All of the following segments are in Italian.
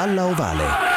Palla Ovale.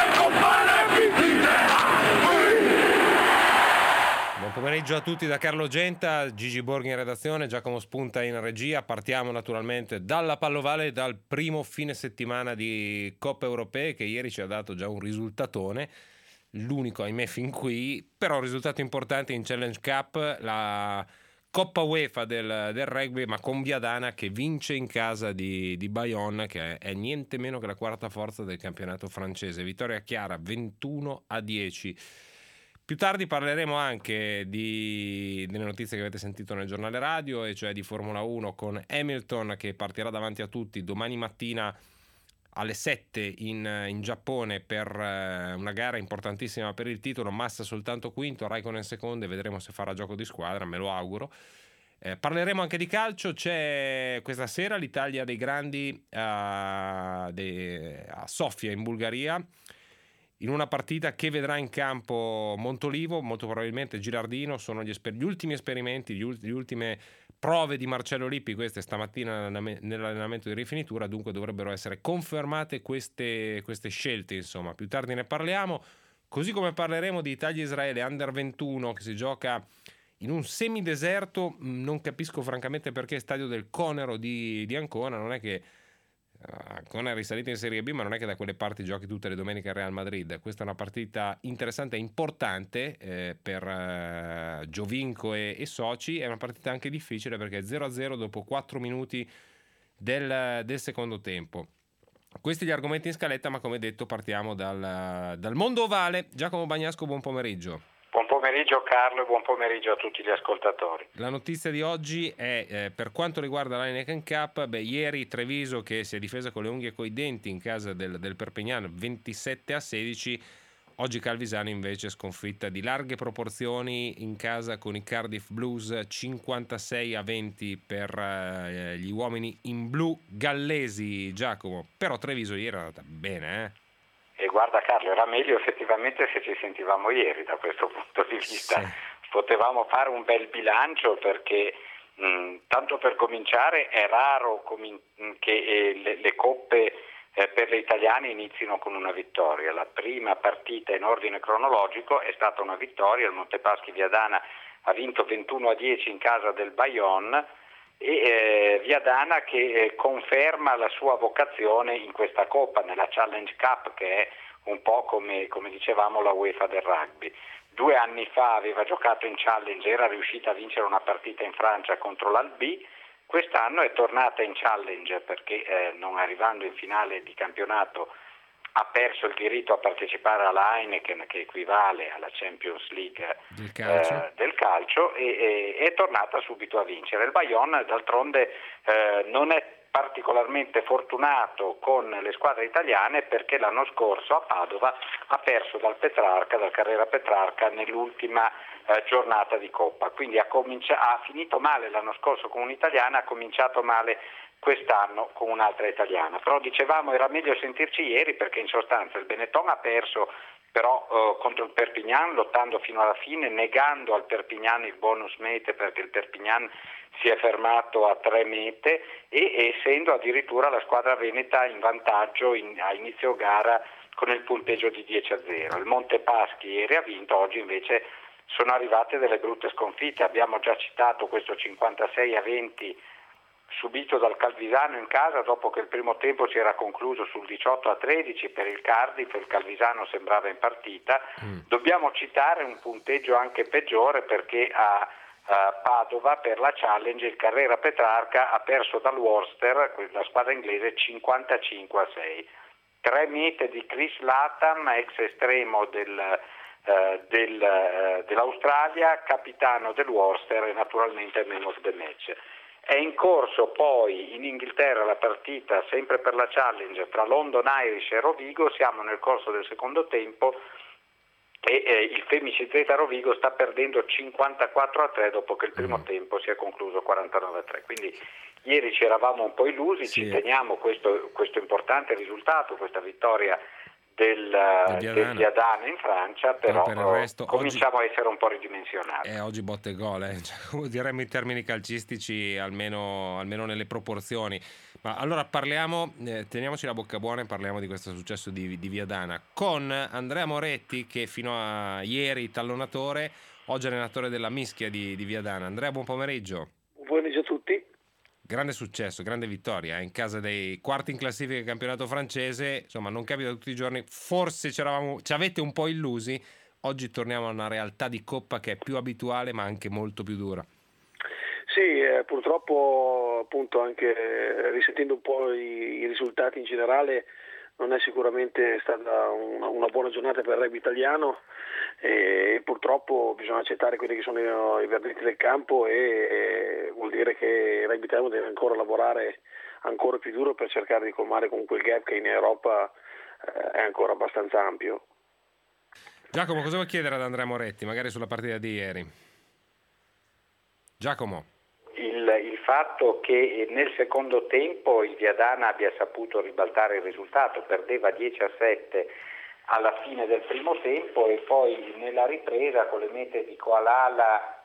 Buon pomeriggio a tutti da Carlo Genta, Gigi Borghi in redazione, Giacomo Spunta in regia. Partiamo naturalmente dalla Palla Ovale, dal primo fine settimana di Coppe Europee che ieri ci ha dato già un risultatone, l'unico ahimè fin qui, però un risultato importante in Challenge Cup, la Coppa UEFA del rugby, ma con Viadana che vince in casa di Bayonne, che è niente meno che la quarta forza del campionato francese. Vittoria chiara 21-10. Più tardi parleremo anche delle notizie che avete sentito nel giornale radio, e cioè di Formula 1 con Hamilton che partirà davanti a tutti domani mattina alle 7 in Giappone per una gara importantissima per il titolo. Massa soltanto quinto, Raikkonen secondo, e vedremo se farà gioco di squadra, me lo auguro. Parleremo anche di calcio. C'è questa sera l'Italia dei grandi a Sofia in Bulgaria, in una partita che vedrà in campo Montolivo, molto probabilmente Gilardino. Sono gli ultimi esperimenti, le ultime prove di Marcello Lippi, queste stamattina nell'allenamento di rifinitura, dunque dovrebbero essere confermate queste scelte, insomma. Più tardi ne parliamo, così come parleremo di Italia-Israele Under 21 che si gioca in un semideserto. Non capisco francamente perché stadio del Conero di Ancona. Non è che Ancona è risalita in Serie B, ma non è che da quelle parti giochi tutte le domeniche al Real Madrid. Questa è una partita interessante e importante per Giovinco e soci. È una partita anche difficile perché è 0-0 dopo 4 minuti del secondo tempo. Questi gli argomenti in scaletta, ma come detto partiamo dal mondo ovale. Giacomo Bagnasco, buon pomeriggio. Buon pomeriggio Carlo e buon pomeriggio a tutti gli ascoltatori. La notizia di oggi è per quanto riguarda l'Heineken Cup. Ieri Treviso, che si è difesa con le unghie e coi denti in casa del Perpignan 27-16. Oggi Calvisano invece sconfitta di larghe proporzioni in casa con i Cardiff Blues 56-20 per gli uomini in blu gallesi, Giacomo. Però Treviso ieri è andata bene, E guarda Carlo, era meglio effettivamente se ci sentivamo ieri da questo punto di vista. Sì. Potevamo fare un bel bilancio perché tanto per cominciare è raro che le coppe per le italiane inizino con una vittoria. La prima partita in ordine cronologico è stata una vittoria, il Montepaschi Viadana ha vinto 21-10 in casa del Bayonne, e Viadana che conferma la sua vocazione in questa Coppa, nella Challenge Cup, che è un po' come dicevamo la UEFA del rugby. 2 anni fa aveva giocato in Challenge, era riuscita a vincere una partita in Francia contro l'Albi. Quest'anno è tornata in Challenge perché non arrivando in finale di campionato ha perso il diritto a partecipare alla Heineken, che equivale alla Champions League del calcio, e è tornata subito a vincere. Il Bayonne d'altronde non è particolarmente fortunato con le squadre italiane perché l'anno scorso a Padova ha perso dal Carrera Petrarca nell'ultima giornata di Coppa, quindi ha finito male l'anno scorso con un'italiana, ha cominciato male quest'anno con un'altra italiana. Però dicevamo era meglio sentirci ieri perché in sostanza il Benetton ha perso però contro il Perpignan, lottando fino alla fine, negando al Perpignan il bonus mete perché il Perpignan si è fermato a 3 mete e essendo addirittura la squadra veneta in vantaggio a inizio gara con il punteggio di 10-0. Il Montepaschi ieri ha vinto, oggi invece sono arrivate delle brutte sconfitte. Abbiamo già citato questo 56-20 subito dal Calvisano in casa dopo che il primo tempo si era concluso sul 18-13 per il Cardiff, il Calvisano sembrava in partita. Dobbiamo citare un punteggio anche peggiore perché a Padova per la Challenge il Carrera Petrarca ha perso dal Worcester, la squadra inglese, 55-6. 3 mete di Chris Latham, ex estremo dell'Australia, capitano del Worcester e naturalmente man of the match. È in corso poi in Inghilterra la partita sempre per la Challenge tra London Irish e Rovigo. Siamo nel corso del secondo tempo e il Femici Z Rovigo sta perdendo 54-3 dopo che il primo tempo si è concluso 49-3. Quindi ieri ci eravamo un po' illusi, ci teniamo questo importante risultato, questa vittoria del Viadana in Francia, però per il resto, cominciamo a essere un po' ridimensionati. Oggi botte e gol, cioè, diremmo in termini calcistici, almeno nelle proporzioni. Ma allora parliamo, teniamoci la bocca buona e parliamo di questo successo di Viadana con Andrea Moretti, che fino a ieri tallonatore, oggi allenatore della mischia di Viadana. Andrea, buon pomeriggio. Buon pomeriggio a tutti. Grande successo, grande vittoria in casa dei quarti in classifica del campionato francese, insomma non capita tutti i giorni, forse ci avete un po' illusi, oggi torniamo a una realtà di coppa che è più abituale ma anche molto più dura. Sì, purtroppo appunto anche risentendo un po' i risultati in generale non è sicuramente stata una buona giornata per il rugby italiano e purtroppo bisogna accettare quelli che sono i verdetti del campo e vuol dire che il rugby italiano deve ancora lavorare ancora più duro per cercare di colmare con quel gap che in Europa è ancora abbastanza ampio. Giacomo, cosa vuoi chiedere ad Andrea Moretti, magari sulla partita di ieri? Giacomo. Il fatto che nel secondo tempo il Viadana abbia saputo ribaltare il risultato, perdeva 10-7 alla fine del primo tempo e poi nella ripresa con le mete di Koalala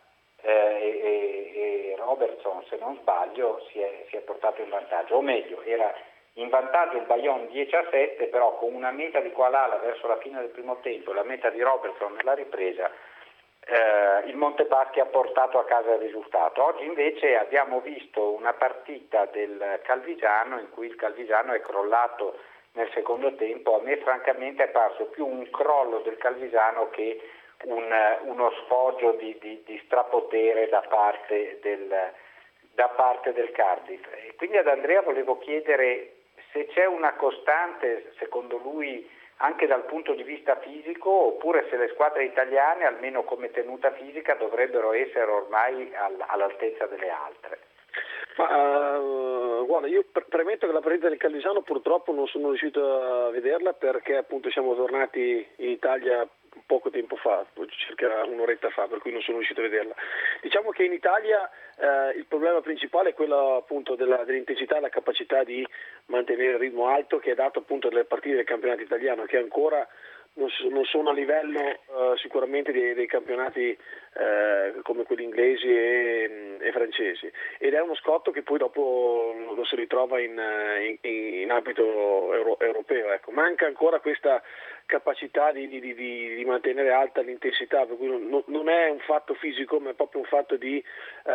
e Robertson, se non sbaglio, si è portato in vantaggio, o meglio era in vantaggio il Bayonne 10-7, però con una meta di Koalala verso la fine del primo tempo e la meta di Robertson nella ripresa il Montepaschi ha portato a casa il risultato. Oggi invece abbiamo visto una partita del Calvigiano in cui il Calvigiano è crollato nel secondo tempo. A me francamente è parso più un crollo del Calvigiano che uno sfoggio di strapotere da parte del Cardiff. E quindi ad Andrea volevo chiedere se c'è una costante, secondo lui, anche dal punto di vista fisico, oppure se le squadre italiane, almeno come tenuta fisica, dovrebbero essere ormai all'altezza delle altre. Guarda, io premetto che la partita del Calvisano purtroppo non sono riuscito a vederla perché appunto siamo tornati in Italia poco tempo fa, circa un'oretta fa, per cui non sono riuscito a vederla. Diciamo che in Italia il problema principale è quello appunto dell'intensità e la capacità di mantenere il ritmo alto che è dato appunto dalle partite del campionato italiano, che ancora non sono a livello sicuramente dei campionati come quelli inglesi e francesi, ed è uno scotto che poi dopo lo si ritrova in ambito europeo. Ecco. Manca ancora questa capacità di mantenere alta l'intensità, per cui non è un fatto fisico ma è proprio un fatto di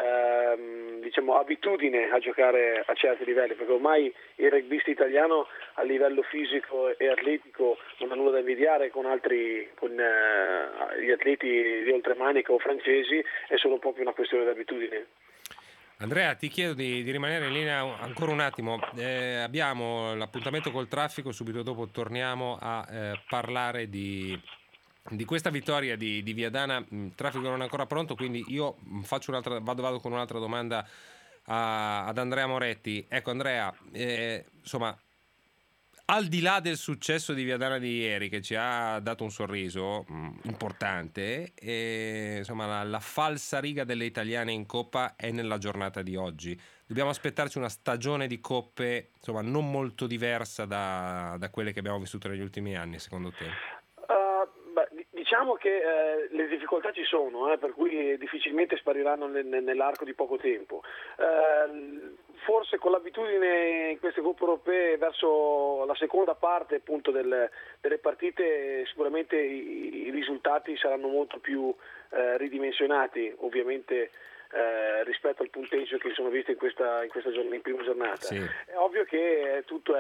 abitudine a giocare a certi livelli, perché ormai il rugbyista italiano a livello fisico e atletico non ha nulla da invidiare con gli atleti di oltremanica o francesi, è solo proprio una questione di abitudine. Andrea, ti chiedo di rimanere in linea ancora un attimo. Abbiamo l'appuntamento col traffico, subito dopo torniamo a parlare di questa vittoria di Viadana. Il traffico non è ancora pronto, quindi io vado con un'altra domanda ad Andrea Moretti. Ecco Andrea, insomma, al di là del successo di Viadana di ieri, che ci ha dato un sorriso importante, insomma la falsariga delle italiane in Coppa è nella giornata di oggi. Dobbiamo aspettarci una stagione di coppe, insomma, non molto diversa da quelle che abbiamo vissuto negli ultimi anni, secondo te? Diciamo che le difficoltà ci sono, per cui difficilmente spariranno nell'arco di poco tempo. Forse con l'abitudine in queste coppe europee verso la seconda parte appunto delle partite sicuramente i risultati saranno molto più ridimensionati, ovviamente rispetto al punteggio che sono visto in prima giornata. Sì. È ovvio che tutto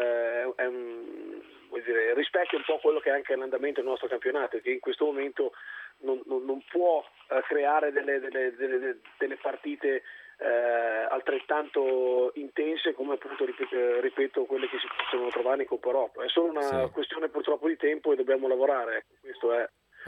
rispecchia un po' quello che è anche l'andamento del nostro campionato, che in questo momento non può creare delle partite altrettanto intense come appunto ripeto quelle che si possono trovare in Coppa Europa. È solo una questione purtroppo di tempo e dobbiamo lavorare. Questo è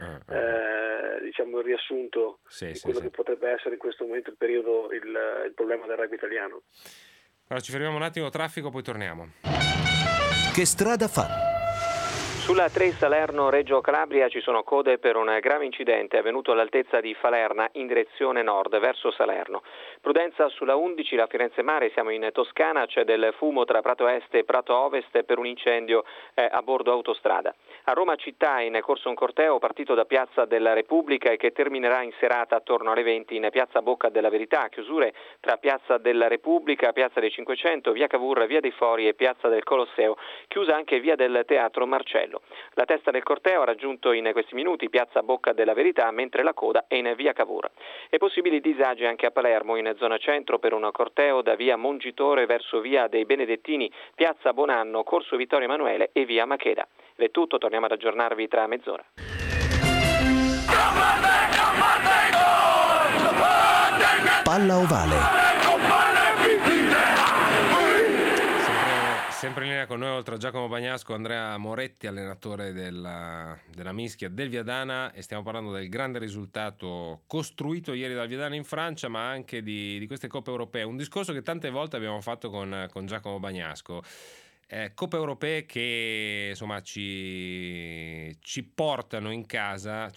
il riassunto di quello che potrebbe essere in questo momento il problema del rugby italiano. Allora ci fermiamo un attimo, traffico, poi torniamo. Che strada fa? Sulla 3 Salerno-Reggio Calabria ci sono code per un grave incidente avvenuto all'altezza di Falerna in direzione nord verso Salerno. Prudenza sulla 11, la Firenze Mare, siamo in Toscana, c'è del fumo tra Prato Est e Prato Ovest per un incendio a bordo autostrada. A Roma città è in corso un corteo partito da Piazza della Repubblica e che terminerà in serata attorno alle 20 in Piazza Bocca della Verità, chiusure tra Piazza della Repubblica, Piazza dei 500, Via Cavour, Via dei Fori e Piazza del Colosseo, chiusa anche Via del Teatro Marcello. La testa del corteo ha raggiunto in questi minuti Piazza Bocca della Verità, mentre la coda è in Via Cavour. E possibili disagi anche a Palermo, in zona centro, per un corteo da Via Mongitore verso Via dei Benedettini, Piazza Bonanno, Corso Vittorio Emanuele e Via Macheda. Ed è tutto, torniamo ad aggiornarvi tra mezz'ora. Palla ovale. Sempre in linea con noi, oltre a Giacomo Bagnasco, Andrea Moretti, allenatore della Mischia del Viadana, e stiamo parlando del grande risultato costruito ieri dal Viadana in Francia, ma anche di queste coppe europee. Un discorso che tante volte abbiamo fatto con Giacomo Bagnasco. Coppe europee che insomma ci portano in casa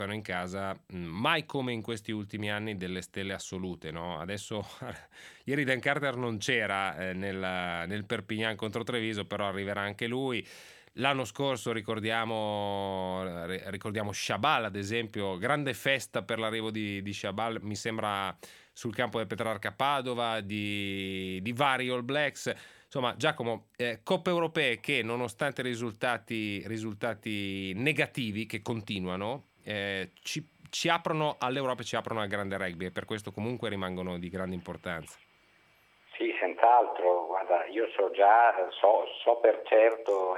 mai come in questi ultimi anni delle stelle assolute, no? Adesso ieri Dan Carter non c'era nel Perpignan contro Treviso, però arriverà anche lui. L'anno scorso ricordiamo Chabal, ad esempio, grande festa per l'arrivo di Chabal, mi sembra, sul campo del Petrarca Padova, di vari All Blacks. Insomma, Giacomo, coppe europee che, nonostante risultati negativi che continuano, ci aprono all'Europa, ci aprono al grande rugby, e per questo comunque rimangono di grande importanza. Sì, senz'altro. Guarda, io so per certo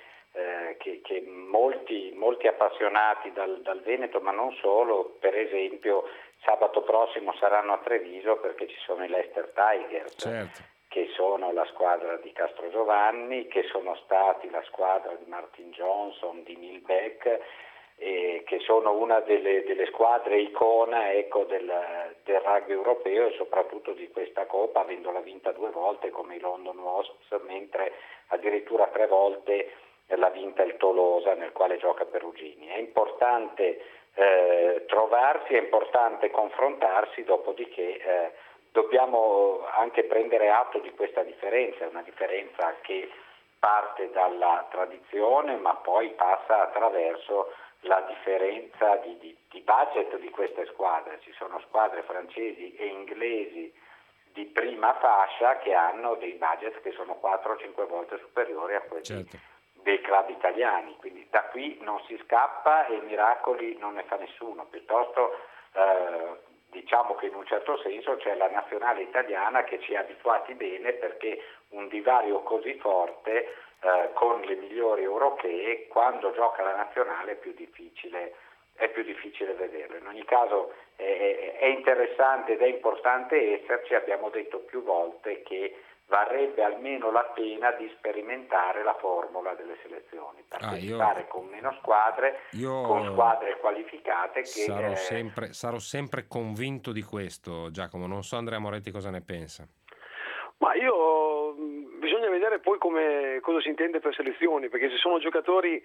che molti appassionati dal Veneto, ma non solo, per esempio sabato prossimo saranno a Treviso perché ci sono i Leicester Tigers. Certo. Che sono la squadra di Castro Giovanni, che sono stati la squadra di Martin Johnson, di Neil Beck, che sono una delle squadre icona, ecco, del rugby europeo e soprattutto di questa Coppa, avendola vinta 2 volte come i London Wasps, mentre addirittura 3 volte l'ha vinta il Tolosa, nel quale gioca Perugini. È importante trovarsi, è importante confrontarsi, dopodiché dobbiamo anche prendere atto di questa differenza, è una differenza che parte dalla tradizione ma poi passa attraverso la differenza di budget di queste squadre. Ci sono squadre francesi e inglesi di prima fascia che hanno dei budget che sono 4 o 5 volte superiori a quelli dei club italiani, quindi da qui non si scappa e miracoli non ne fa nessuno, piuttosto diciamo che in un certo senso c'è la nazionale italiana che ci ha abituati bene, perché un divario così forte con le migliori europee, quando gioca la nazionale è più difficile vederlo. In ogni caso è interessante ed è importante esserci. Abbiamo detto più volte che varrebbe almeno la pena di sperimentare la formula delle selezioni, partecipare con meno squadre, con squadre qualificate. Sarò sempre convinto di questo, Giacomo. Non so Andrea Moretti cosa ne pensa. Ma bisogna vedere poi cosa si intende per selezioni, perché se sono giocatori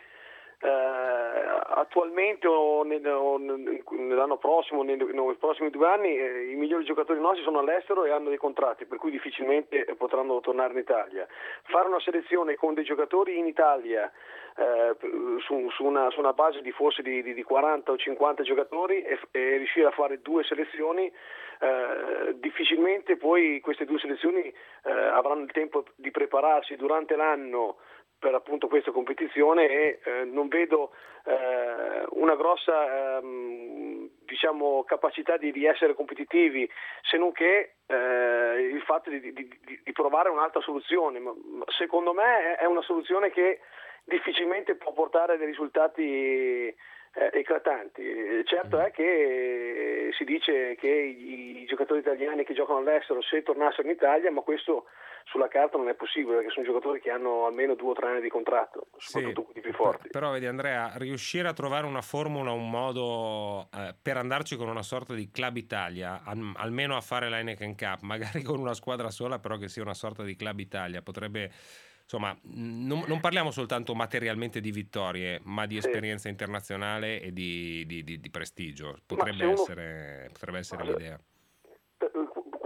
attualmente o nell'anno prossimo, nei prossimi 2 anni, i migliori giocatori nostri sono all'estero e hanno dei contratti, per cui difficilmente potranno tornare in Italia. Fare una selezione con dei giocatori in Italia su una base di forse di 40 o 50 giocatori e riuscire a fare 2 selezioni, difficilmente poi queste 2 selezioni avranno il tempo di prepararsi durante l'anno per appunto questa competizione, e non vedo una grossa capacità di essere competitivi, se non che il fatto di provare un'altra soluzione. Ma secondo me è una soluzione che difficilmente può portare dei risultati eclatanti. Certo è che si dice che i giocatori italiani che giocano all'estero, se tornassero in Italia, ma questo sulla carta non è possibile, perché sono giocatori che hanno almeno 2 o 3 anni di contratto, soprattutto quelli più forti. Però vedi Andrea, riuscire a trovare una formula, un modo per andarci con una sorta di Club Italia, almeno a fare la Heineken Cup, magari con una squadra sola, però che sia una sorta di Club Italia, potrebbe, insomma, non parliamo soltanto materialmente di vittorie, ma di esperienza internazionale e di prestigio. Potrebbe essere l'idea. Quello che penso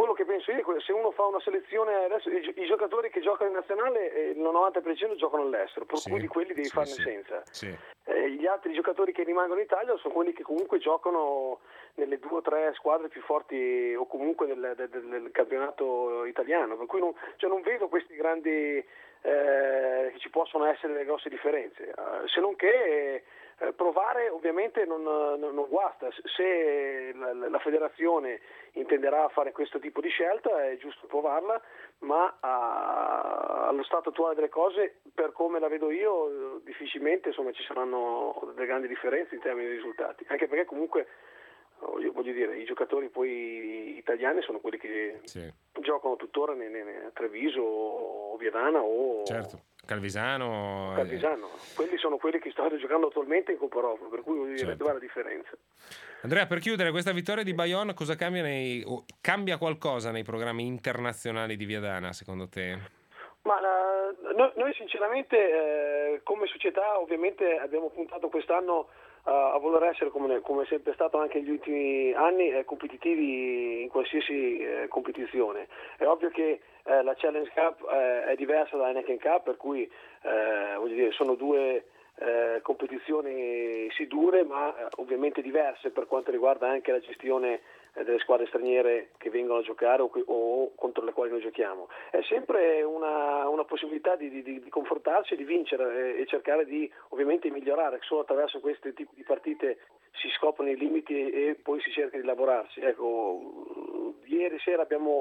posso dire, se uno fa una selezione adesso, i giocatori che giocano in nazionale il 90% giocano all'estero, per cui di quelli devi farne senza. Gli altri giocatori che rimangono in Italia sono quelli che comunque giocano nelle 2 o 3 squadre più forti o comunque del campionato italiano, per cui non vedo questi grandi che ci possono essere delle grosse differenze, se non che provare ovviamente non guasta. Se la federazione intenderà a fare questo tipo di scelta è giusto provarla, ma allo stato attuale delle cose, per come la vedo io, difficilmente ci saranno delle grandi differenze in termini di risultati, anche perché comunque voglio dire, i giocatori poi italiani sono quelli che giocano tuttora a Treviso o Viadana o Calvisano. Quelli sono quelli che stanno giocando attualmente in Coppa Europa, per cui voglio dire, dov'è la differenza? Andrea, per chiudere, questa vittoria di Bayonne cosa cambia qualcosa nei programmi internazionali di Viadana, secondo te? Ma noi sinceramente come società ovviamente abbiamo puntato quest'anno a voler essere, come è sempre stato anche negli ultimi anni, competitivi in qualsiasi competizione. È ovvio che la Challenge Cup è diversa dalla Heineken Cup, per cui voglio dire, sono 2 competizioni sì dure, ma ovviamente diverse per quanto riguarda anche la gestione delle squadre straniere che vengono a giocare o contro le quali noi giochiamo. È sempre una possibilità di confrontarsi, di vincere e cercare di ovviamente migliorare. Solo attraverso questi tipi di partite si scoprono i limiti e poi si cerca di lavorarsi. Ecco, ieri sera abbiamo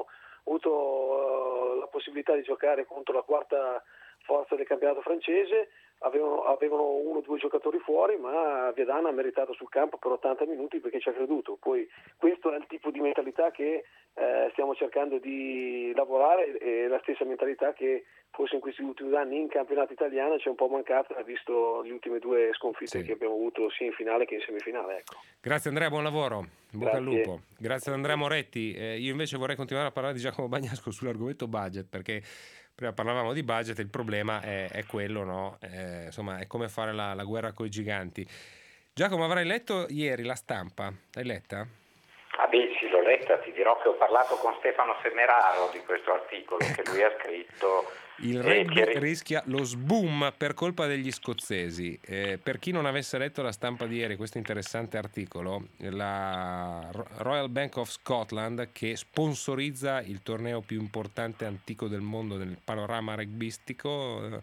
avuto la possibilità di giocare contro la 4ª forza del campionato francese. Avevano 1 o 2 giocatori fuori, ma Viadana ha meritato sul campo per 80 minuti perché ci ha creduto. Poi questo è il tipo di mentalità che stiamo cercando di lavorare, e la stessa mentalità che forse in questi ultimi anni in campionato italiano ci è un po' mancata, visto le ultime 2 sconfitte che abbiamo avuto sia in finale che in semifinale. Ecco. Grazie Andrea, buon lavoro, bocca al lupo. Grazie ad Andrea Moretti. Io invece vorrei continuare a parlare di Giacomo Bagnasco sull'argomento budget, perché prima parlavamo di budget, il problema è quello, no? Insomma, è come fare la guerra coi giganti. Giacomo, avrai letto ieri La Stampa? L'hai letta? Sì, l'ho letta. Ti dirò che ho parlato con Stefano Semeraro di questo articolo che lui ha scritto. Il rugby rischia lo sboom per colpa degli scozzesi. Per chi non avesse letto La Stampa di ieri, questo interessante articolo, la Royal Bank of Scotland, che sponsorizza il torneo più importante antico del mondo nel panorama rugbyistico,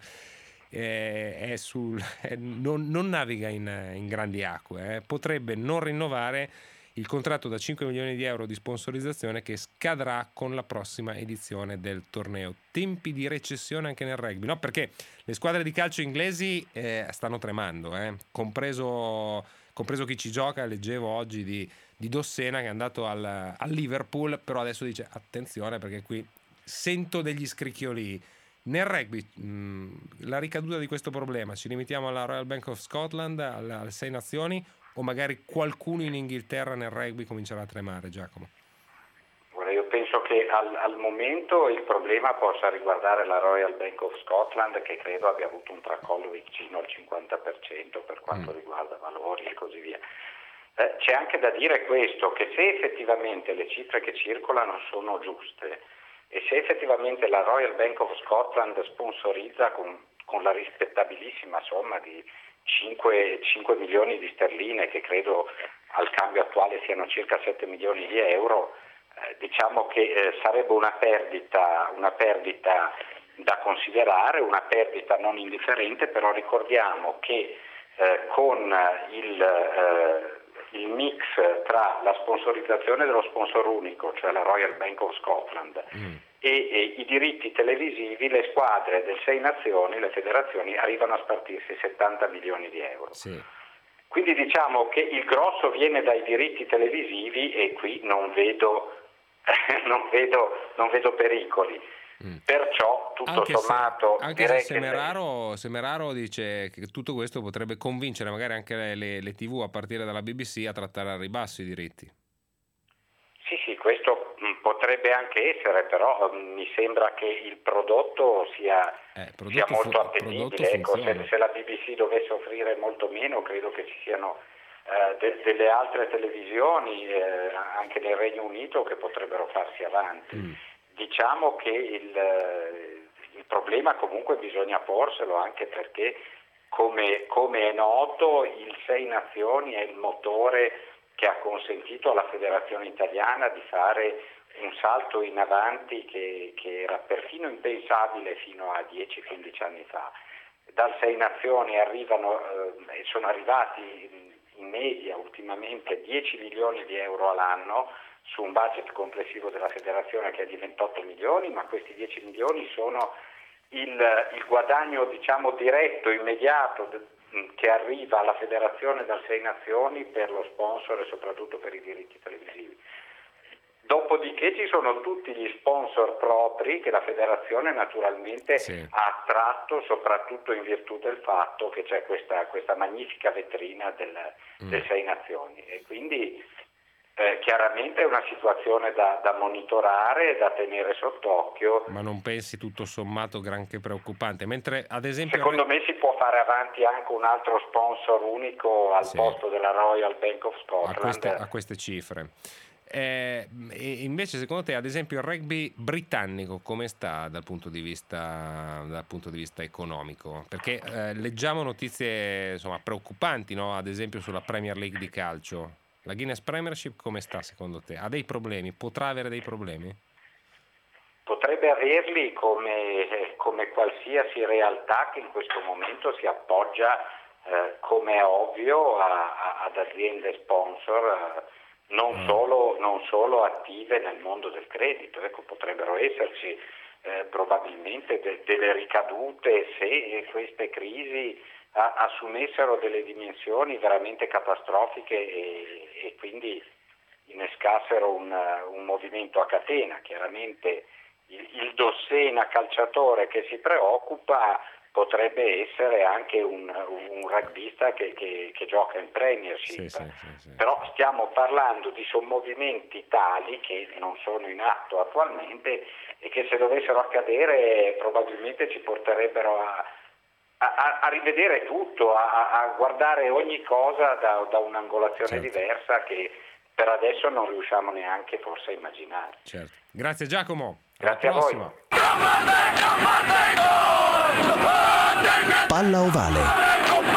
non naviga in grandi acque, potrebbe non rinnovare il contratto da 5 milioni di euro di sponsorizzazione che scadrà con la prossima edizione del torneo. Tempi di recessione anche nel rugby, no? Perché le squadre di calcio inglesi stanno tremando, compreso chi ci gioca. Leggevo oggi di Dossena che è andato al Liverpool, però adesso dice attenzione perché qui sento degli scricchioli. Nel rugby la ricaduta di questo problema, ci limitiamo alla Royal Bank of Scotland, alle 6 nazioni, o magari qualcuno in Inghilterra nel rugby comincerà a tremare, Giacomo? Io penso che al momento il problema possa riguardare la Royal Bank of Scotland, che credo abbia avuto un tracollo vicino al 50% per quanto riguarda valori e così via. C'è anche da dire questo, che se effettivamente le cifre che circolano sono giuste e se effettivamente la Royal Bank of Scotland sponsorizza con la rispettabilissima somma di 5 milioni di sterline, che credo al cambio attuale siano circa 7 milioni di euro, diciamo che sarebbe una perdita da considerare, una perdita non indifferente, però ricordiamo che con il mix tra la sponsorizzazione dello sponsor unico, cioè la Royal Bank of Scotland, e i diritti televisivi, le squadre del 6 nazioni, le federazioni, arrivano a spartirsi 70 milioni di euro. Sì. Quindi diciamo che il grosso viene dai diritti televisivi e qui non vedo pericoli. Perciò tutto sommato anche se Semeraro dice che tutto questo potrebbe convincere magari anche le TV a partire dalla BBC a trattare al ribasso i diritti. Sì, questo potrebbe anche essere, però mi sembra che il prodotto sia molto appetibile. Ecco, se la BBC dovesse offrire molto meno, credo che ci siano delle altre televisioni anche nel Regno Unito che potrebbero farsi avanti. diciamo che il problema comunque bisogna porselo, anche perché come è noto il Sei Nazioni è il motore che ha consentito alla Federazione Italiana di fare un salto in avanti che era perfino impensabile fino a 10-15 anni fa. Dal Sei Nazioni sono arrivati in media ultimamente 10 milioni di euro all'anno su un budget complessivo della federazione che è di 28 milioni, ma questi 10 milioni sono il guadagno, diciamo, diretto, immediato che arriva alla federazione dal Sei Nazioni per lo sponsor e soprattutto per i diritti televisivi. Dopodiché ci sono tutti gli sponsor propri che la federazione naturalmente ha attratto, soprattutto in virtù del fatto che c'è questa magnifica vetrina del Sei Nazioni, e quindi chiaramente è una situazione da monitorare e da tenere sott'occhio. Ma non pensi tutto sommato granché preoccupante? Mentre ad esempio secondo me si può fare avanti anche un altro sponsor unico al posto della Royal Bank of Scotland a queste cifre. E invece secondo te ad esempio il rugby britannico come sta dal punto di vista economico? Perché leggiamo notizie insomma preoccupanti, no? Ad esempio sulla Premier League di calcio. La Guinness Premiership come sta secondo te? Ha dei problemi? Potrà avere dei problemi? Potrebbe averli come qualsiasi realtà che in questo momento si appoggia, come è ovvio, ad aziende sponsor non solo attive nel mondo del credito. Ecco, potrebbero esserci probabilmente delle ricadute se queste crisi assumessero delle dimensioni veramente catastrofiche e quindi innescassero un movimento a catena. Chiaramente il Dossena calciatore che si preoccupa potrebbe essere anche un rugbista che gioca in Premiership, sì. Però stiamo parlando di sommovimenti tali che non sono in atto attualmente e che se dovessero accadere probabilmente ci porterebbero a rivedere tutto, a guardare ogni cosa da un'angolazione diversa che per adesso non riusciamo neanche forse a immaginare. Certo. Grazie Giacomo. Grazie a voi. Palla Ovale.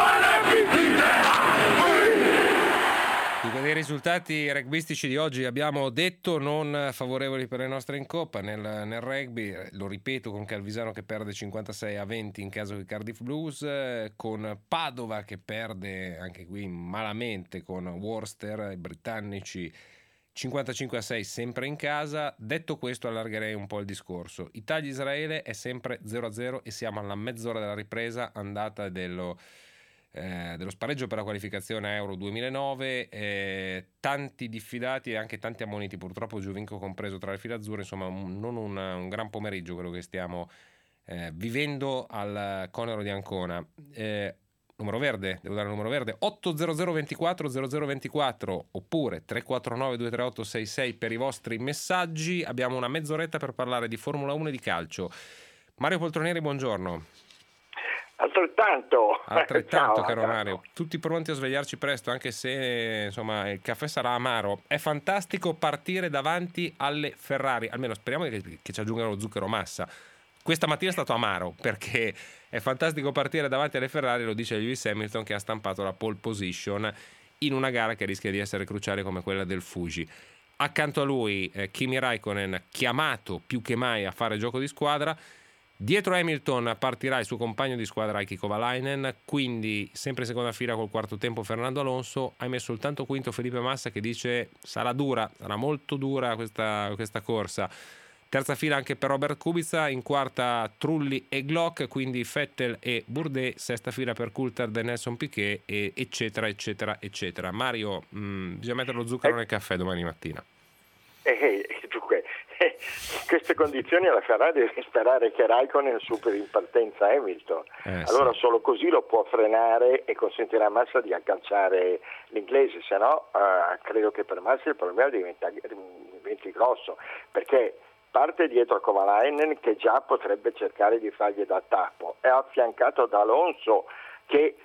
Dei risultati rugbyistici di oggi abbiamo detto non favorevoli per le nostre in coppa nel rugby, lo ripeto, con Calvisano che perde 56-20 in caso di Cardiff Blues, con Padova che perde anche qui malamente con Worcester, i britannici 55-6 sempre in casa. Detto questo allargherei un po' il discorso. Italia-Israele è sempre 0-0 e siamo alla mezz'ora della ripresa andata dello spareggio per la qualificazione a Euro 2009, tanti diffidati e anche tanti ammoniti, purtroppo Giovinco compreso tra le file azzurre, insomma non un gran pomeriggio quello che stiamo vivendo al Conero di Ancona. Numero verde, devo dare il numero verde 800 24 0024 oppure 349 238 66 per i vostri messaggi. Abbiamo una mezz'oretta per parlare di Formula 1 e di calcio. Mario Poltronieri, buongiorno. Altrettanto ciao, caro Mario. Tutti pronti a svegliarci presto, anche se insomma il caffè sarà amaro. È fantastico partire davanti alle Ferrari, almeno speriamo che ci aggiungano lo zucchero massa. Questa mattina è stato amaro perché è fantastico partire davanti alle Ferrari, lo dice Lewis Hamilton che ha stampato la pole position in una gara che rischia di essere cruciale come quella del Fuji. Accanto a lui Kimi Raikkonen, chiamato più che mai a fare gioco di squadra. Dietro Hamilton partirà il suo compagno di squadra Heikki Kovalainen, quindi sempre in seconda fila col quarto tempo Fernando Alonso. Hai messo soltanto quinto Felipe Massa che dice sarà molto dura questa corsa. Terza fila anche per Robert Kubica, in quarta Trulli e Glock, quindi Vettel e Bourdais, sesta fila per Coulthard e Nelson Piquet, e eccetera eccetera eccetera. Mario, bisogna mettere lo zucchero nel caffè domani mattina. Dunque, in queste condizioni alla Ferrari deve sperare che Raikkonen superi in partenza Hamilton, allora sì. Solo così lo può frenare e consentirà a Massa di agganciare l'inglese, se no credo che per Massa il problema diventi grosso, perché parte dietro Kovalainen che già potrebbe cercare di fargli da tappo, è affiancato da Alonso che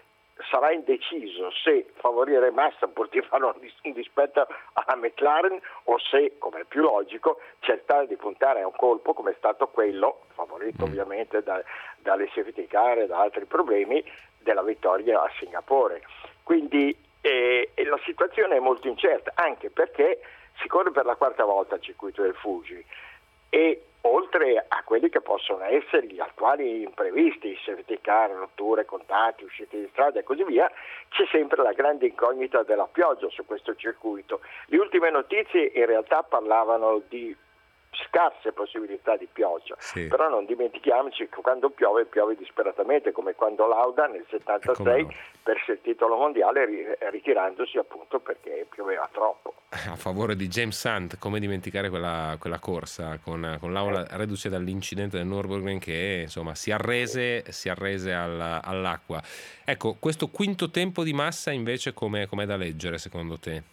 sarà indeciso se favorire Massa pur di fare un dispetto alla McLaren o se, come è più logico, cercare di puntare a un colpo come è stato quello, favorito ovviamente dalle safety car e da altri problemi, della vittoria a Singapore. Quindi la situazione è molto incerta, anche perché si corre per la quarta volta il circuito del Fuji e oltre a quelli che possono essere gli attuali imprevisti, safety car, rotture, contatti, uscite di strada e così via, c'è sempre la grande incognita della pioggia su questo circuito. Le ultime notizie in realtà parlavano di scarse possibilità di pioggia, però non dimentichiamoci che quando piove disperatamente, come quando Lauda nel 76 perse il titolo mondiale ritirandosi appunto perché pioveva troppo. A favore di James Hunt, come dimenticare quella corsa con Lauda reduce dall'incidente del Nürburgring che insomma si arrese all'acqua. Ecco, questo quinto tempo di Massa invece com'è da leggere secondo te?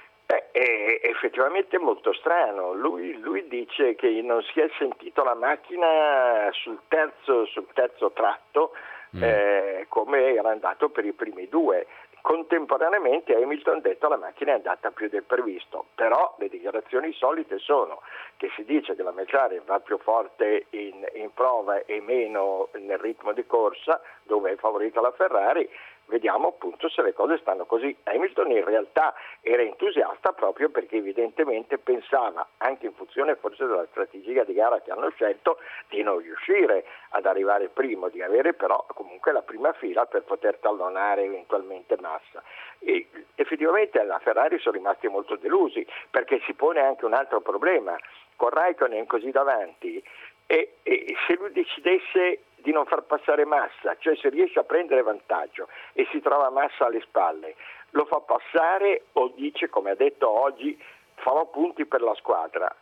È effettivamente molto strano. Lui dice che non si è sentito la macchina sul terzo tratto come era andato per i primi due. Contemporaneamente Hamilton ha detto che la macchina è andata più del previsto, però le dichiarazioni solite sono che si dice che la McLaren va più forte in prova e meno nel ritmo di corsa, dove è favorita la Ferrari. Vediamo appunto se le cose stanno così. Hamilton in realtà era entusiasta proprio perché evidentemente pensava, anche in funzione forse della strategia di gara che hanno scelto, di non riuscire ad arrivare primo, di avere però comunque la prima fila per poter tallonare eventualmente Massa. E effettivamente alla Ferrari sono rimasti molto delusi perché si pone anche un altro problema. Con Raikkonen così davanti e se lui decidesse di non far passare Massa, cioè se riesce a prendere vantaggio e si trova Massa alle spalle, lo fa passare o dice, come ha detto oggi, farò punti per la squadra?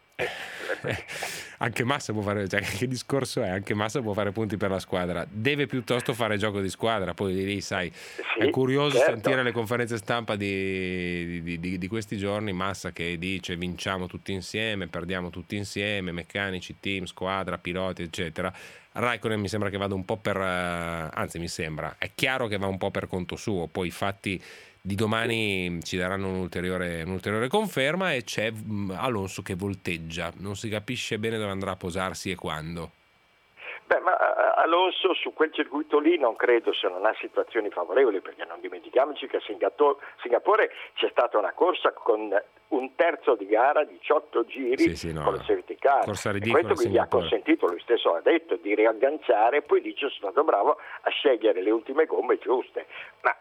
Anche Massa può fare, cioè, che discorso è? Anche Massa può fare punti per la squadra, deve piuttosto fare gioco di squadra. Poi lì sai, sì, è curioso sentire le conferenze stampa di questi giorni, Massa che dice vinciamo tutti insieme, perdiamo tutti insieme, meccanici, team, squadra, piloti eccetera. Raikkonen mi sembra che vada un po' anzi mi sembra, è chiaro che va un po' per conto suo, poi i fatti di domani ci daranno un'ulteriore conferma e c'è Alonso che volteggia, non si capisce bene dove andrà a posarsi e quando. Ma Alonso su quel circuito lì non credo, se non ha situazioni favorevoli, perché non dimentichiamoci che a Singapore c'è stata una corsa con un terzo di gara, 18 giri con il safety car. Corsa ridicola, e questo quindi ha consentito, lui stesso ha detto, di riagganciare e poi dice sono stato bravo a scegliere le ultime gomme giuste. Ma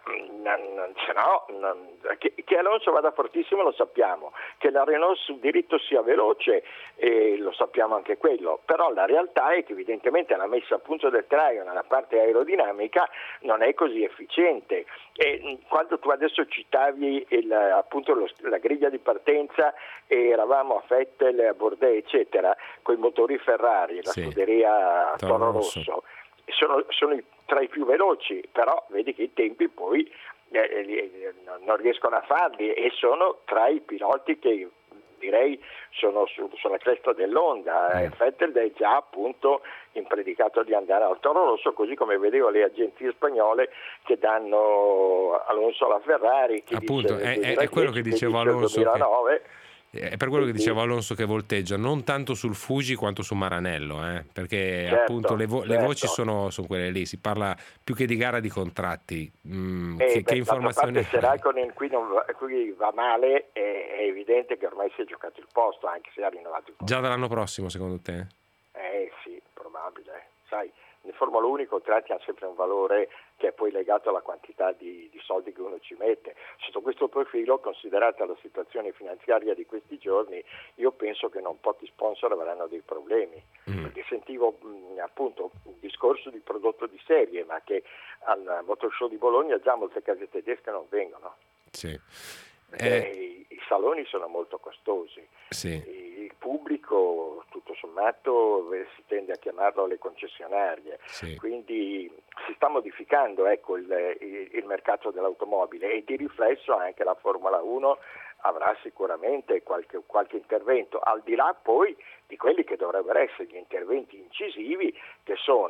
che Alonso vada fortissimo lo sappiamo, che la Renault sul diritto sia veloce lo sappiamo anche quello, però la realtà è che evidentemente la messa a punto del traino nella parte aerodinamica non è così efficiente e quando tu adesso citavi la griglia di partenza e eravamo a Vettel, a Bourdais eccetera con i motori Ferrari, la scuderia Toro Rosso sono tra i più veloci, però vedi che i tempi poi non riescono a farli e sono tra i piloti che direi sono sulla cresta dell'onda. Vettel è già appunto impredicato di andare al Toro Rosso, così come vedevo le agenzie spagnole che danno Alonso alla Ferrari, che appunto dice è quello che dicevo Alonso 2009, è per quello che dicevo Alonso che volteggia non tanto sul Fuji quanto su Maranello, perché appunto le voci sono quelle lì, si parla più che di gara di contratti. Che informazioni se Raikkonen qui va male è evidente che ormai si è giocato il posto, anche se ha rinnovato il posto. Già dall'anno prossimo secondo te? Sì, probabile, sai, in Formula 1 i contratti hanno sempre un valore che è poi legato alla quantità di soldi che uno ci mette. Sotto questo profilo, considerata la situazione finanziaria di questi giorni, io penso che non pochi sponsor avranno dei problemi, perché sentivo appunto un discorso di prodotto di serie, ma che al Motor Show di Bologna già molte case tedesche non vengono. Sì. I saloni sono molto costosi, il pubblico tutto sommato si tende a chiamarlo le concessionarie, quindi si sta modificando il mercato dell'automobile e di riflesso anche la Formula 1 avrà sicuramente qualche intervento, al di là poi di quelli che dovrebbero essere gli interventi incisivi che sono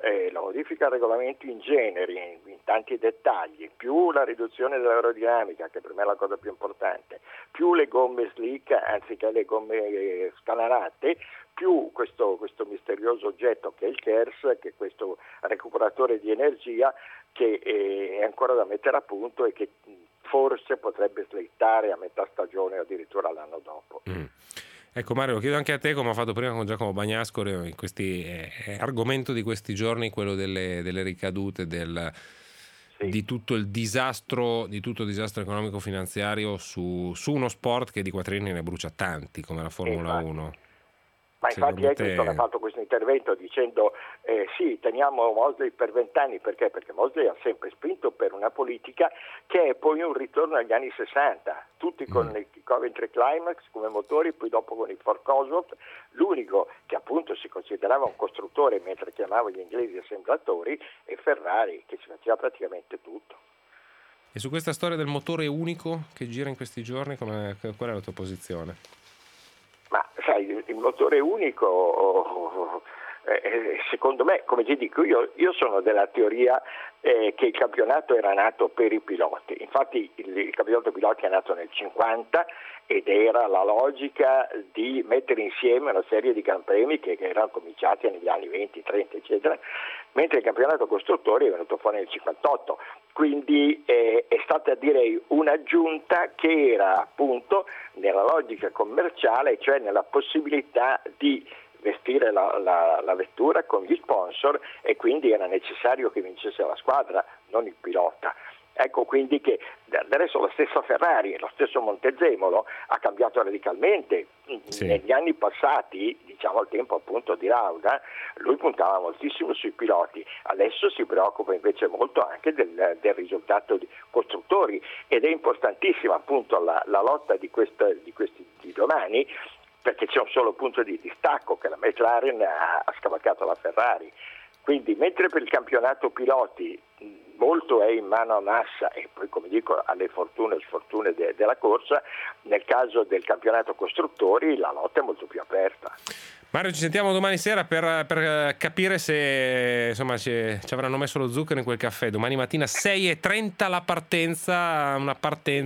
la modifica al regolamento in genere, in tanti dettagli, più la riduzione dell'aerodinamica, che per me è la cosa più importante, più le gomme slick anziché le gomme scanalate, più questo misterioso oggetto che è il KERS, che è questo recuperatore di energia che è ancora da mettere a punto e che forse potrebbe slittare a metà stagione o addirittura l'anno dopo. Ecco Mario, lo chiedo anche a te, come ho fatto prima con Giacomo Bagnasco, in questi argomento di questi giorni, quello delle ricadute di tutto il disastro economico-finanziario su uno sport che di quattrini ne brucia tanti, come la Formula 1. Ma infatti Eccleston ha fatto questo intervento dicendo sì, teniamo Mosley per 20 anni, perché? Perché Mosley ha sempre spinto per una politica che è poi un ritorno agli anni 60, tutti con i Coventry Climax come motori, poi dopo con i Ford Cosworth, l'unico che appunto si considerava un costruttore mentre chiamava gli inglesi assemblatori, e Ferrari, che ci faceva praticamente tutto. E su questa storia del motore unico che gira in questi giorni, qual è la tua posizione? Ma sai, il motore unico, secondo me, come ti dico, io sono della teoria che il campionato era nato per i piloti. Infatti il campionato piloti è nato nel 50 ed era la logica di mettere insieme una serie di gran premi che erano cominciati negli anni 20, 30, eccetera, mentre il campionato costruttori è venuto fuori nel 58. Quindi è stata, direi, un'aggiunta che era appunto nella logica commerciale, cioè nella possibilità di vestire la vettura con gli sponsor, e quindi era necessario che vincesse la squadra, non il pilota. Ecco quindi che adesso la stessa Ferrari, lo stesso Montezemolo ha cambiato radicalmente. Sì. Negli anni passati, diciamo al tempo appunto di Lauda, lui puntava moltissimo sui piloti, adesso si preoccupa invece molto anche del risultato di costruttori, ed è importantissima appunto la lotta di domani, perché c'è un solo punto di distacco, che la McLaren ha scavalcato la Ferrari. Quindi mentre per il campionato piloti molto è in mano a Massa e poi, come dico, alle fortune e sfortune della corsa, nel caso del campionato costruttori la lotta è molto più aperta. Mario, ci sentiamo domani sera per capire se insomma ci avranno messo lo zucchero in quel caffè. Domani mattina 6:30 la partenza, una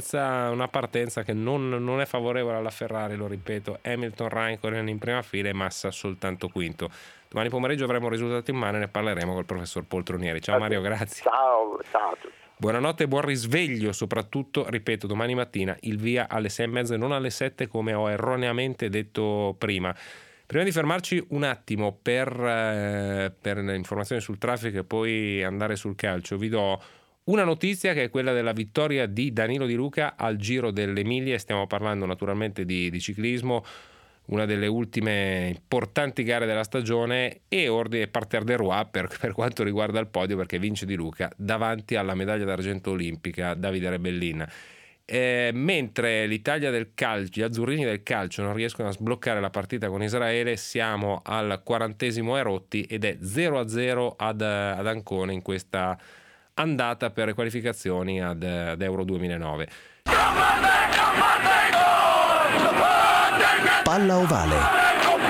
partenza che non è favorevole alla Ferrari, lo ripeto. Hamilton, Raikkonen in prima fila e Massa soltanto quinto. Domani pomeriggio avremo il risultato in mano e ne parleremo col professor Poltronieri. Ciao Mario, grazie. Ciao a tutti. Buonanotte e buon risveglio, soprattutto, ripeto, domani mattina il via alle 6:30 e non alle 7 come ho erroneamente detto prima. Prima di fermarci un attimo per le informazioni sul traffico e poi andare sul calcio, vi do una notizia che è quella della vittoria di Danilo Di Luca al Giro dell'Emilia. Stiamo parlando naturalmente di ciclismo, una delle ultime importanti gare della stagione, e Parterre des Rois per quanto riguarda il podio, perché vince Di Luca davanti alla medaglia d'argento olimpica Davide Rebellin. Mentre l'Italia del calcio, gli azzurrini del calcio non riescono a sbloccare la partita con Israele, siamo al 40° ai rotti ed è 0-0 ad Ancona in questa andata per le qualificazioni ad Euro 2009. Palla ovale.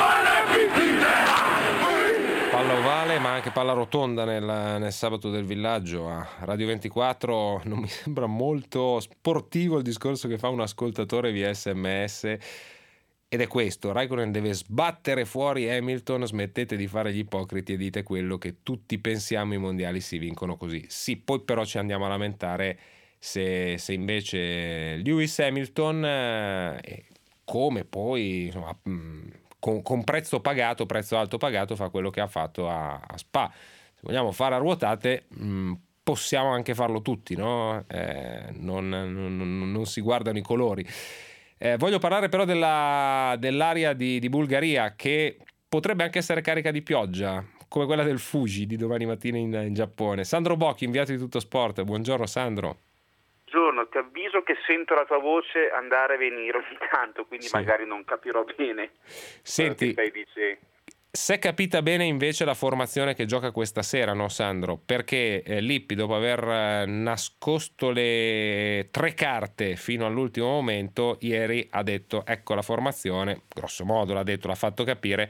Palla ovale, ma anche palla rotonda nel sabato del villaggio a Radio 24. Non mi sembra molto sportivo il discorso che fa un ascoltatore via SMS, ed è questo: Raikkonen deve sbattere fuori Hamilton, smettete di fare gli ipocriti e dite quello che tutti pensiamo, i mondiali si vincono così. Sì, poi però ci andiamo a lamentare se invece Lewis Hamilton, come poi insomma con prezzo alto pagato, fa quello che ha fatto a Spa. Se vogliamo fare a ruotate, possiamo anche farlo tutti, no? Non si guardano i colori. Voglio parlare però dell'area di Bulgaria, che potrebbe anche essere carica di pioggia, come quella del Fuji di domani mattina in Giappone. Sandro Bocchi, inviato di Tutto Sport. Buongiorno Sandro. Buongiorno, ti avviso che sento la tua voce andare e venire ogni tanto, quindi sì, magari non capirò bene. Senti, si è capita bene invece la formazione che gioca questa sera, no Sandro? Perché Lippi, dopo aver nascosto le 3 carte fino all'ultimo momento, ieri ha detto ecco la formazione, grosso modo l'ha detto, l'ha fatto capire,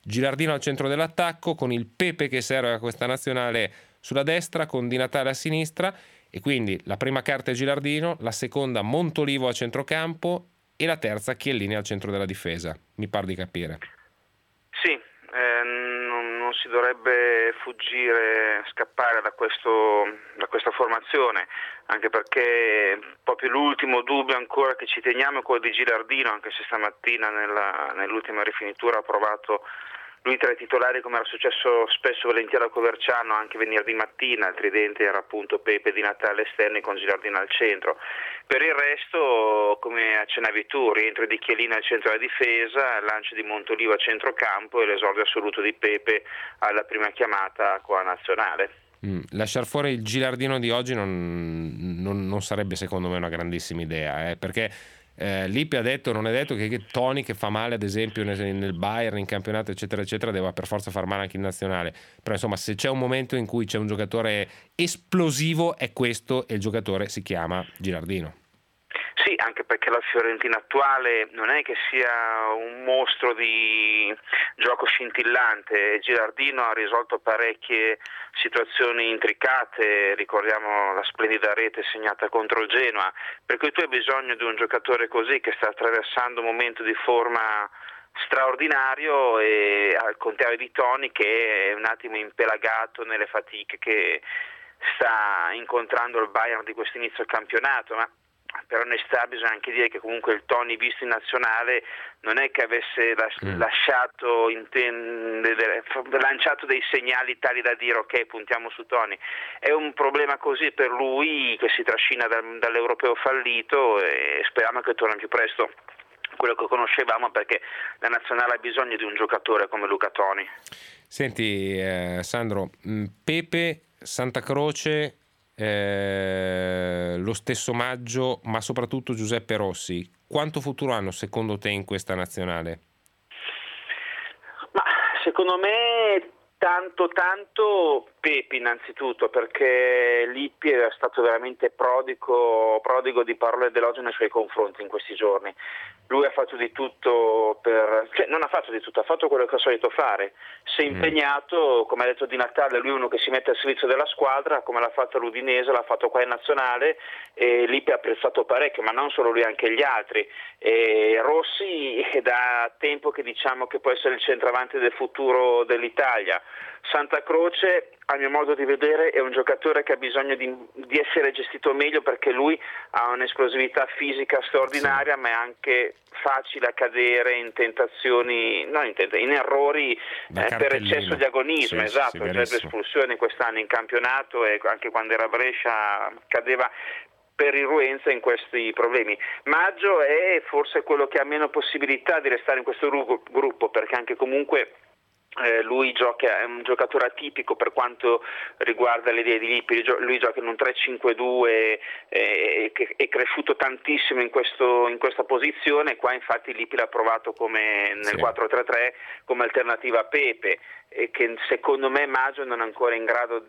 Gilardino al centro dell'attacco, con il Pepe che serve a questa nazionale sulla destra, con Di Natale a sinistra, e quindi la prima carta è Gilardino, la seconda Montolivo a centrocampo e la terza Chiellini al centro della difesa. Mi pare di capire. Sì, non si dovrebbe scappare da questa formazione, anche perché proprio l'ultimo dubbio ancora che ci teniamo è quello di Gilardino, anche se stamattina nell'ultima rifinitura ha provato lui tra i titolari, come era successo spesso volentieri a Coverciano, anche venerdì mattina. Il tridente era appunto Pepe, Di Natale esterni con Gilardino al centro. Per il resto, come accennavi tu, rientro di Chiellini al centro della difesa, il lancio di Montolivo a centrocampo e l'esordio assoluto di Pepe alla prima chiamata con la nazionale. Lasciar fuori il Gilardino di oggi non sarebbe secondo me una grandissima idea, perché Lippi ha detto, non è detto che Toni, che fa male ad esempio nel Bayern, in campionato eccetera eccetera, deve per forza far male anche in nazionale, però insomma se c'è un momento in cui c'è un giocatore esplosivo è questo, e il giocatore si chiama Gilardino. Sì, anche perché la Fiorentina attuale non è che sia un mostro di gioco scintillante. Gilardino ha risolto parecchie situazioni intricate, ricordiamo la splendida rete segnata contro il Genoa, per cui tu hai bisogno di un giocatore così, che sta attraversando un momento di forma straordinario, e al contrario di Toni, che è un attimo impelagato nelle fatiche che sta incontrando il Bayern di questo inizio campionato. Ma per onestà bisogna anche dire che comunque il Toni visto in nazionale non è che avesse lanciato dei segnali tali da dire ok, puntiamo su Toni. È un problema così per lui, che si trascina dall'europeo fallito, e speriamo che torni più presto quello che conoscevamo, perché la nazionale ha bisogno di un giocatore come Luca Toni. Senti Sandro, Pepe, Santa Croce, lo stesso Maggio, ma soprattutto Giuseppe Rossi, quanto futuro hanno secondo te in questa nazionale? Ma secondo me tanto Pepe innanzitutto, perché Lippi è stato veramente prodigo di parole d'elogio nei suoi confronti in questi giorni. Lui ha fatto di tutto non ha fatto di tutto, ha fatto quello che ha solito fare. Si è impegnato, come ha detto Di Natale, lui è uno che si mette al servizio della squadra, come l'ha fatto l'Udinese, l'ha fatto qua in nazionale, e Lippi ha apprezzato parecchio, ma non solo lui, anche gli altri. E Rossi è da tempo che diciamo che può essere il centravanti del futuro dell'Italia. Santa Croce, a mio modo di vedere, è un giocatore che ha bisogno di essere gestito meglio, perché lui ha un'esplosività fisica straordinaria, ma è anche facile a cadere in tentazioni, in errori per eccesso di agonismo. Sì, esatto, c'è due espulsioni quest'anno in campionato, e anche quando era a Brescia cadeva per irruenza in questi problemi. Maggio è forse quello che ha meno possibilità di restare in questo gruppo, perché anche comunque lui è un giocatore atipico per quanto riguarda le idee di Lippi. Lui gioca in un 3-5-2, è cresciuto tantissimo in questa posizione. Qua infatti Lippi l'ha provato come nel 4-3-3 come alternativa a Pepe, e che secondo me Maggio non è ancora in grado,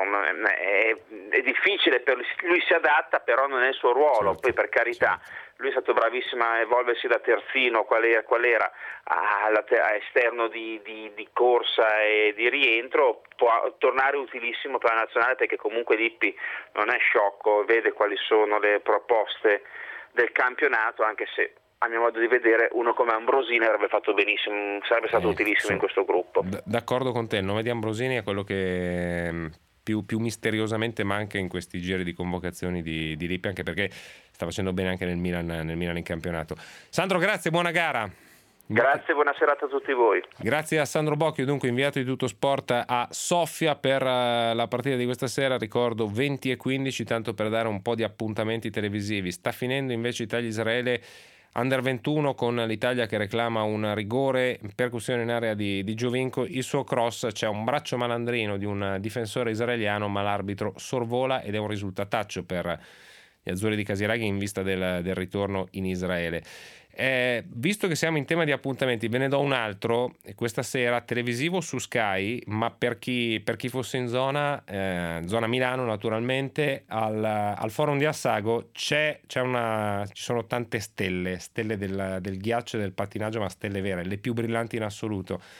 è difficile per lui, si adatta, però non è il suo ruolo. Poi per carità, lui è stato bravissimo a evolversi da terzino, qual era a esterno di corsa e di rientro, può tornare utilissimo per la nazionale, perché comunque Lippi non è sciocco, vede quali sono le proposte del campionato, anche se a mio modo di vedere uno come Ambrosini avrebbe fatto benissimo, sarebbe stato utilissimo in questo gruppo. D'accordo con te, il nome di Ambrosini è quello che più misteriosamente manca in questi giri di convocazioni di Lippi, anche perché sta facendo bene anche nel Milan in campionato. Sandro, grazie, buona gara. Grazie, buona serata a tutti voi. Grazie a Sandro Bocchio, dunque inviato di Tutto Sport a Sofia per la partita di questa sera. Ricordo 20:15, tanto per dare un po' di appuntamenti televisivi. Sta finendo invece Italia-Israele Under 21, con l'Italia che reclama un rigore, percussione in area di Giovinco. Il suo cross, c'è un braccio malandrino di un difensore israeliano, ma l'arbitro sorvola, ed è un risultataccio per gli azzurri di Casiraghi in vista del ritorno in Israele. Visto che siamo in tema di appuntamenti, ve ne do un altro questa sera, televisivo su Sky, ma per chi fosse in zona Milano naturalmente, al Forum di Assago ci sono tante stelle del ghiaccio e del pattinaggio, ma stelle vere, le più brillanti in assoluto.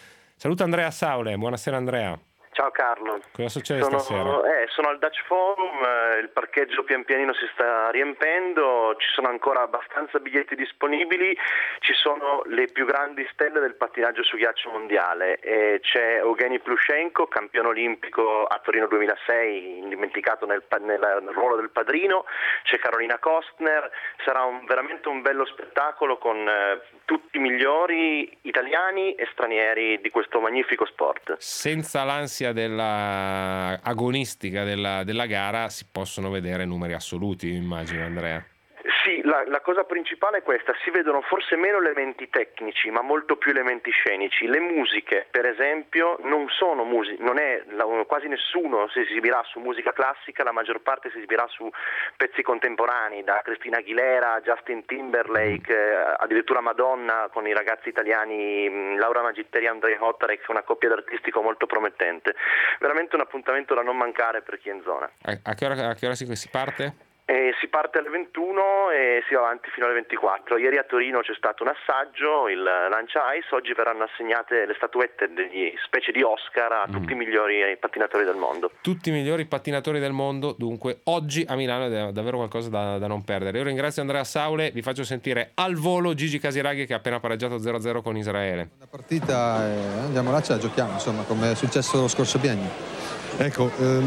Saluta Andrea Saule, buonasera Andrea. Ciao Carlo. Cosa succede stasera? Sono al Dutch Forum, il parcheggio pian pianino si sta riempendo, ci sono ancora abbastanza biglietti disponibili, ci sono le più grandi stelle del pattinaggio su ghiaccio mondiale, c'è Evgeny Plushenko, campione olimpico a Torino 2006, indimenticato nel ruolo del padrino, c'è Carolina Kostner, sarà veramente un bello spettacolo con tutti i migliori italiani e stranieri di questo magnifico sport. Senza l'ansia della agonistica della gara si possono vedere numeri assoluti, immagino Andrea. Sì, la cosa principale è questa, si vedono forse meno elementi tecnici ma molto più elementi scenici. Le musiche per esempio non sono quasi nessuno si esibirà su musica classica, la maggior parte si esibirà su pezzi contemporanei, da Christina Aguilera, Justin Timberlake, addirittura Madonna con i ragazzi italiani Laura Magitteri e Andrei Hotarek, una coppia d'artistico molto promettente. Veramente un appuntamento da non mancare per chi è in zona. A che ora si parte? Si parte alle 21 e si va avanti fino alle 24. Ieri a Torino c'è stato un assaggio, il Lancia Ice, oggi verranno assegnate le statuette degli specie di Oscar a tutti i migliori pattinatori del mondo. Tutti i migliori pattinatori del mondo, dunque oggi a Milano è davvero qualcosa da non perdere. Io ringrazio Andrea Saule, vi faccio sentire al volo Gigi Casiraghi che ha appena pareggiato 0-0 con Israele. La partita andiamo là, ce la giochiamo, insomma, come è successo lo scorso biennio. Ecco,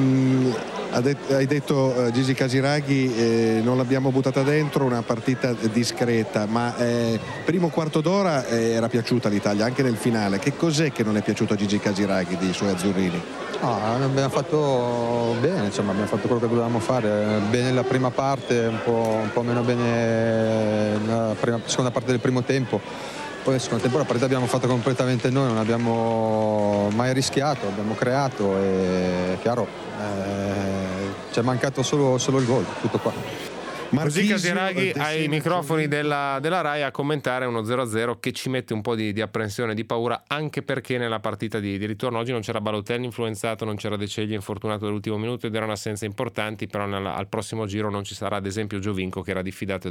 hai detto Gigi Casiraghi, non l'abbiamo buttata dentro, una partita discreta, ma primo quarto d'ora era piaciuta l'Italia, anche nel finale. Che cos'è che non è piaciuto a Gigi Casiraghi dei suoi azzurrini? Abbiamo fatto bene, insomma, abbiamo fatto quello che dovevamo fare, bene la prima parte, un po' meno bene la seconda parte del primo tempo. Poi nel secondo tempo la partita abbiamo fatto completamente noi, non abbiamo mai rischiato, abbiamo creato e chiaro, ci è mancato solo il gol, tutto qua. Così Casiraghi ai microfoni della Rai a commentare uno 0-0 che ci mette un po' di apprensione e di paura, anche perché nella partita di ritorno oggi non c'era Balotelli influenzato, non c'era De Ceglie infortunato all'ultimo minuto ed erano assenze importanti, però al prossimo giro non ci sarà ad esempio Giovinco che era diffidato ed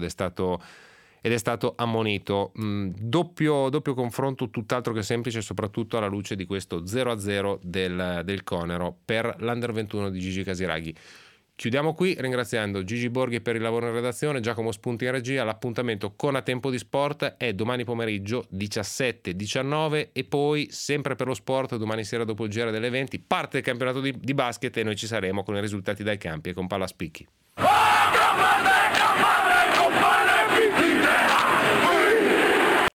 è stato ammonito. Doppio confronto tutt'altro che semplice, soprattutto alla luce di questo 0-0 del Conero per l'Under 21 di Gigi Casiraghi. Chiudiamo qui ringraziando Gigi Borghi per il lavoro in redazione, Giacomo Spunti in regia. L'appuntamento con A Tempo di Sport è domani pomeriggio 17-19 e poi sempre per lo sport domani sera dopo il GR delle 20 parte il campionato di basket e noi ci saremo con i risultati dai campi e con Palla Spicchi.